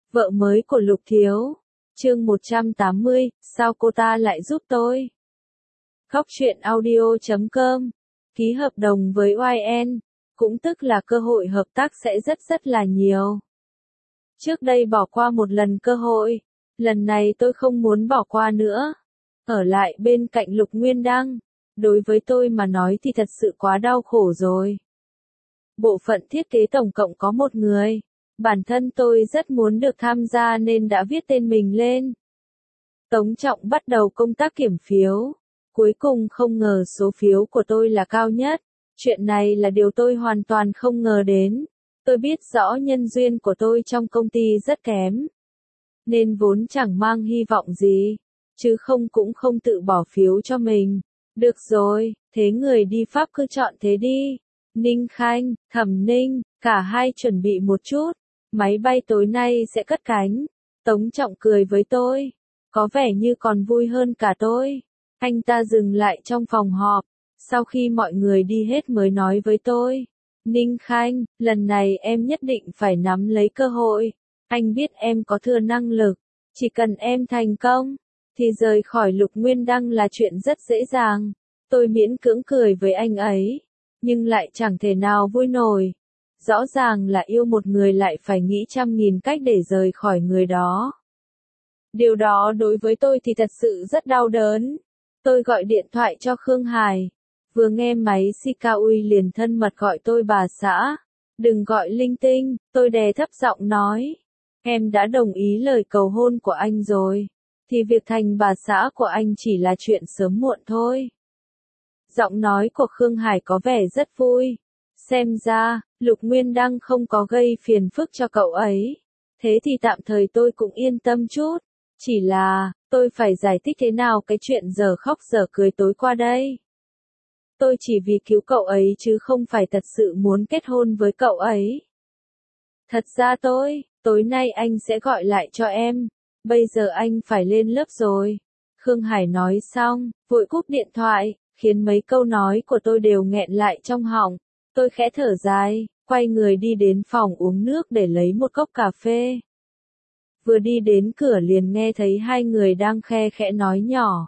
Vợ mới của Lục Thiếu. Chương 180, sao cô ta lại giúp tôi? Khóc chuyện audio.com. Ký hợp đồng với YN, cũng tức là cơ hội hợp tác sẽ rất là nhiều. Trước đây bỏ qua một lần cơ hội, lần này tôi không muốn bỏ qua nữa. Ở lại bên cạnh Lục Nguyên Đăng, đối với tôi mà nói thì thật sự quá đau khổ rồi. Bộ phận thiết kế tổng cộng có một người. Bản thân tôi rất muốn được tham gia nên đã viết tên mình lên. Tống Trọng bắt đầu công tác kiểm phiếu. Cuối cùng không ngờ số phiếu của tôi là cao nhất. Chuyện này là điều tôi hoàn toàn không ngờ đến. Tôi biết rõ nhân duyên của tôi trong công ty rất kém. Nên vốn chẳng mang hy vọng gì. Chứ cũng không tự bỏ phiếu cho mình. Được rồi, thế người đi Pháp cứ chọn thế đi. Ninh Khanh, Thẩm Ninh, cả hai chuẩn bị một chút. Máy bay tối nay sẽ cất cánh. Tống Trọng cười với tôi. Có vẻ như còn vui hơn cả tôi. Anh ta dừng lại trong phòng họp. Sau khi mọi người đi hết mới nói với tôi. Ninh Khanh, lần này em nhất định phải nắm lấy cơ hội. Anh biết em có thừa năng lực. Chỉ cần em thành công, thì rời khỏi Lục Nguyên Đăng là chuyện rất dễ dàng. Tôi miễn cưỡng cười với anh ấy. Nhưng lại chẳng thể nào vui nổi. Rõ ràng là yêu một người lại phải nghĩ trăm nghìn cách để rời khỏi người đó. Điều đó đối với tôi thì thật sự rất đau đớn. Tôi gọi điện thoại cho Khương Hải. Vừa nghe máy Sikaui liền thân mật gọi tôi bà xã. Đừng gọi linh tinh, tôi đè thấp giọng nói. Em đã đồng ý lời cầu hôn của anh rồi. Thì việc thành bà xã của anh chỉ là chuyện sớm muộn thôi. Giọng nói của Khương Hải có vẻ rất vui. Xem ra, Lục Nguyên Đăng không có gây phiền phức cho cậu ấy. Thế thì tạm thời tôi cũng yên tâm chút. Chỉ là, tôi phải giải thích thế nào cái chuyện giờ khóc giờ cười tối qua đây. Tôi chỉ vì cứu cậu ấy chứ không phải thật sự muốn kết hôn với cậu ấy. Thật ra tối nay anh sẽ gọi lại cho em. Bây giờ anh phải lên lớp rồi. Khương Hải nói xong, vội cúp điện thoại, khiến mấy câu nói của tôi đều nghẹn lại trong họng. Tôi khẽ thở dài, quay người đi đến phòng uống nước để lấy một cốc cà phê. Vừa đi đến cửa liền nghe thấy hai người đang khe khẽ nói nhỏ.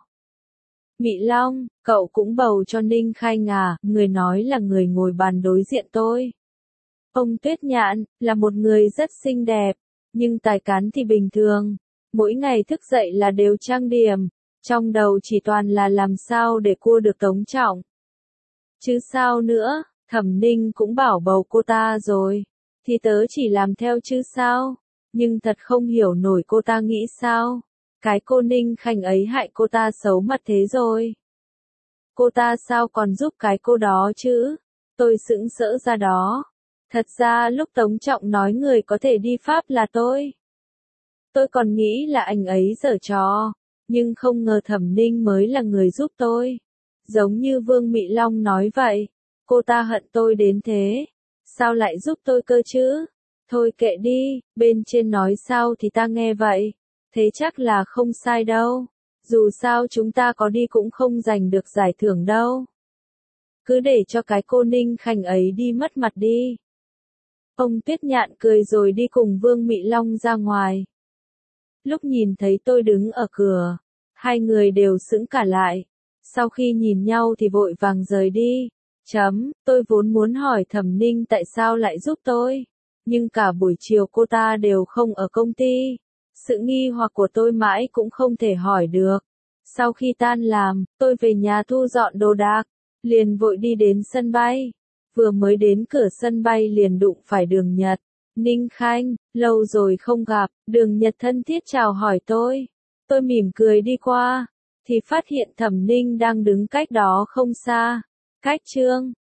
Mị Long, cậu cũng bầu cho Ninh Khanh à? Người nói là người ngồi bàn đối diện tôi. Ông Tuyết Nhạn, là một người rất xinh đẹp, nhưng tài cán thì bình thường. Mỗi ngày thức dậy là đều trang điểm, trong đầu chỉ toàn là làm sao để cua được Tống Trọng. Chứ sao nữa, Thẩm Ninh cũng bảo bầu cô ta rồi. Thì tớ chỉ làm theo chứ sao. Nhưng thật không hiểu nổi cô ta nghĩ sao. Cái cô Ninh Khanh ấy hại cô ta xấu mặt thế rồi. Cô ta sao còn giúp cái cô đó chứ? Tôi sững sỡ ra đó. Thật ra lúc Tống Trọng nói người có thể đi Pháp là tôi. Tôi còn nghĩ là anh ấy giở trò. Nhưng không ngờ Thẩm Ninh mới là người giúp tôi. Giống như Vương Mị Long nói vậy. Cô ta hận tôi đến thế. Sao lại giúp tôi cơ chứ? Thôi kệ đi, bên trên nói sao thì ta nghe vậy. Thế chắc là không sai đâu. Dù sao chúng ta có đi cũng không giành được giải thưởng đâu. Cứ để cho cái cô Ninh Khanh ấy đi mất mặt đi. Ông Tuyết Nhạn cười rồi đi cùng Vương Mị Long ra ngoài. Lúc nhìn thấy tôi đứng ở cửa, hai người đều sững cả lại. Sau khi nhìn nhau thì vội vàng rời đi. Tôi vốn muốn hỏi Thẩm Ninh tại sao lại giúp tôi. Nhưng cả buổi chiều cô ta đều không ở công ty. Sự nghi hoặc của tôi mãi cũng không thể hỏi được. Sau khi tan làm, tôi về nhà thu dọn đồ đạc. Liền vội đi đến sân bay. Vừa mới đến cửa sân bay liền đụng phải Đường Nhật. Ninh Khanh, lâu rồi không gặp. Đường Nhật thân thiết chào hỏi tôi. Tôi mỉm cười đi qua. Thì phát hiện Thẩm Ninh đang đứng cách đó không xa. Cách chương